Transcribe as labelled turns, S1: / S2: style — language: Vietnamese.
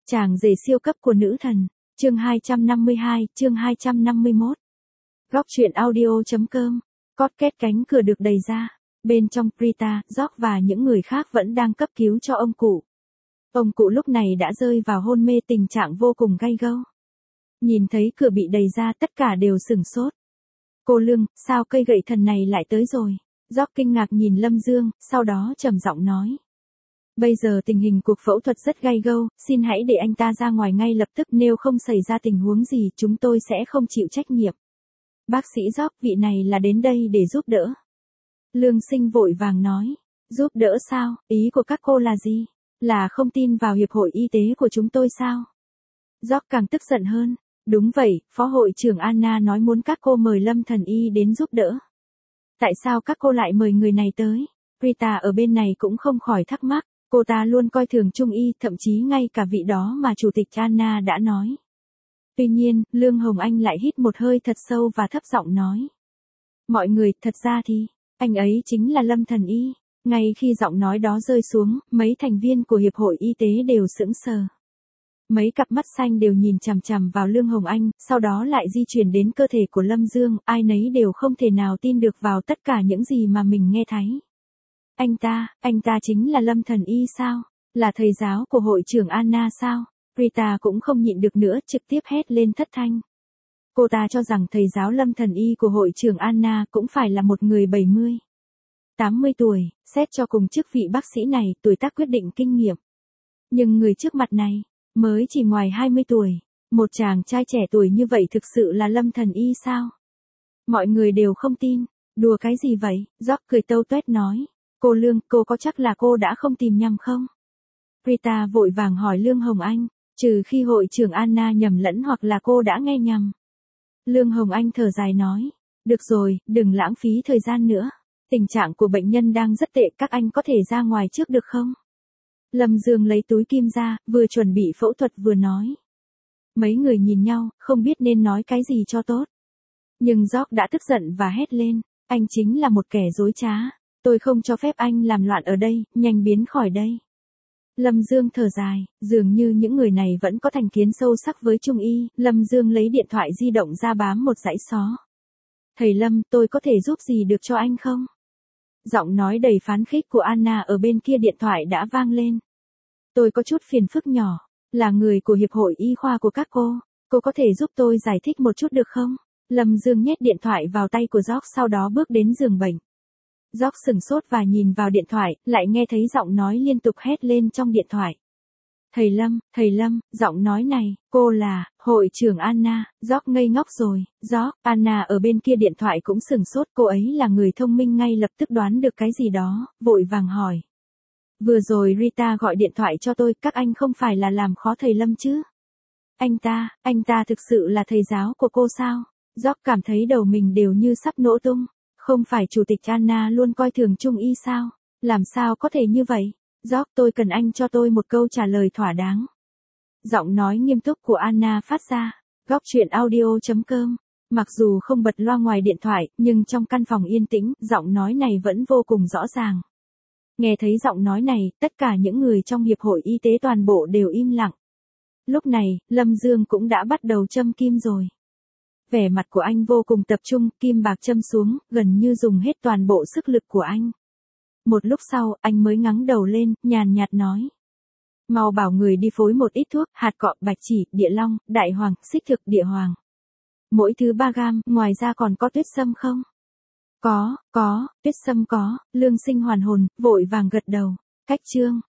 S1: Chàng rể siêu cấp của nữ thần. Chương 252, chương 251. Góc truyện audio.com. Cót két cánh cửa được đẩy ra. Bên trong Prita, George và những người khác vẫn đang cấp cứu cho ông cụ. Ông cụ lúc này đã rơi vào hôn mê, tình trạng vô cùng gay gâu. Nhìn thấy cửa bị đẩy ra, tất cả đều sửng sốt. Cô Lương, sao cây gậy thần này lại tới rồi? George kinh ngạc nhìn Lâm Dương, sau đó trầm giọng nói. Bây giờ tình hình cuộc phẫu thuật rất gay gâu, xin hãy để anh ta ra ngoài ngay lập tức, nếu không xảy ra tình huống gì chúng tôi sẽ không chịu trách nhiệm. Bác sĩ George, vị này là đến đây để giúp đỡ. Lương Sinh vội vàng nói. Giúp đỡ sao, ý của các cô là gì? Là không tin vào hiệp hội y tế của chúng tôi sao? George càng tức giận hơn. Đúng vậy, Phó hội trưởng Anna nói muốn các cô mời Lâm Thần Y đến giúp đỡ. Tại sao các cô lại mời người này tới? Rita ở bên này cũng không khỏi thắc mắc. Cô ta luôn coi thường Trung Y, thậm chí ngay cả vị đó mà Chủ tịch Anna đã nói. Tuy nhiên, Lương Hồng Anh lại hít một hơi thật sâu và thấp giọng nói. Mọi người, thật ra thì, anh ấy chính là Lâm Thần Y. Ngay khi giọng nói đó rơi xuống, mấy thành viên của Hiệp hội Y tế đều sững sờ. Mấy cặp mắt xanh đều nhìn chằm chằm vào Lương Hồng Anh, sau đó lại di chuyển đến cơ thể của Lâm Dương, ai nấy đều không thể nào tin được vào tất cả những gì mà mình nghe thấy. Anh ta chính là Lâm Thần Y sao? Là thầy giáo của hội trưởng Anna sao? Rita cũng không nhịn được nữa, trực tiếp hét lên thất thanh. Cô ta cho rằng thầy giáo Lâm Thần Y của hội trưởng Anna cũng phải là một người 70, 80 tuổi, xét cho cùng chức vị bác sĩ này, tuổi tác quyết định kinh nghiệm. Nhưng người trước mặt này, mới chỉ ngoài 20 tuổi, một chàng trai trẻ tuổi như vậy thực sự là Lâm Thần Y sao? Mọi người đều không tin, đùa cái gì vậy? George cười tâu tuét nói. Cô Lương, cô có chắc là cô đã không tìm nhầm không? Rita vội vàng hỏi Lương Hồng Anh, trừ khi hội trưởng Anna nhầm lẫn hoặc là cô đã nghe nhầm. Lương Hồng Anh thở dài nói, được rồi, đừng lãng phí thời gian nữa. Tình trạng của bệnh nhân đang rất tệ, các anh có thể ra ngoài trước được không? Lâm Dương lấy túi kim ra, vừa chuẩn bị phẫu thuật vừa nói. Mấy người nhìn nhau, không biết nên nói cái gì cho tốt. Nhưng George đã tức giận và hét lên, anh chính là một kẻ dối trá. Tôi không cho phép anh làm loạn ở đây, nhanh biến khỏi đây. Lâm Dương thở dài, dường như những người này vẫn có thành kiến sâu sắc với Trung Y. Lâm Dương lấy điện thoại di động ra bám một dãy xó. Thầy Lâm, tôi có thể giúp gì được cho anh không? Giọng nói đầy phán khích của Anna ở bên kia điện thoại đã vang lên. Tôi có chút phiền phức nhỏ, là người của Hiệp hội Y khoa của các cô có thể giúp tôi giải thích một chút được không? Lâm Dương nhét điện thoại vào tay của George, sau đó bước đến giường bệnh. George sửng sốt và nhìn vào điện thoại, lại nghe thấy giọng nói liên tục hét lên trong điện thoại. Thầy Lâm, giọng nói này, cô là, hội trưởng Anna. George ngây ngốc rồi. George, Anna ở bên kia điện thoại cũng sửng sốt, cô ấy là người thông minh, ngay lập tức đoán được cái gì đó, vội vàng hỏi. Vừa rồi Rita gọi điện thoại cho tôi, các anh không phải là làm khó thầy Lâm chứ? Anh ta thực sự là thầy giáo của cô sao? George cảm thấy đầu mình đều như sắp nổ tung. Không phải Chủ tịch Anna luôn coi thường Trung Y sao? Làm sao có thể như vậy? George, tôi cần anh cho tôi một câu trả lời thỏa đáng. Giọng nói nghiêm túc của Anna phát ra. Góc truyện audio.com. Mặc dù không bật loa ngoài điện thoại, nhưng trong căn phòng yên tĩnh, giọng nói này vẫn vô cùng rõ ràng. Nghe thấy giọng nói này, tất cả những người trong Hiệp hội Y tế toàn bộ đều im lặng. Lúc này, Lâm Dương cũng đã bắt đầu châm kim rồi. Vẻ mặt của anh vô cùng tập trung, kim bạc châm xuống, gần như dùng hết toàn bộ sức lực của anh. Một lúc sau, anh mới ngẩng đầu lên, nhàn nhạt nói. Mau bảo người đi phối một ít thuốc, hạt cọ, bạch chỉ, địa long, đại hoàng, xích thực, địa hoàng. Mỗi thứ 3 gam, ngoài ra còn có tuyết sâm không? Có, tuyết sâm có. Lương Sinh hoàn hồn, vội vàng gật đầu. Cách chương.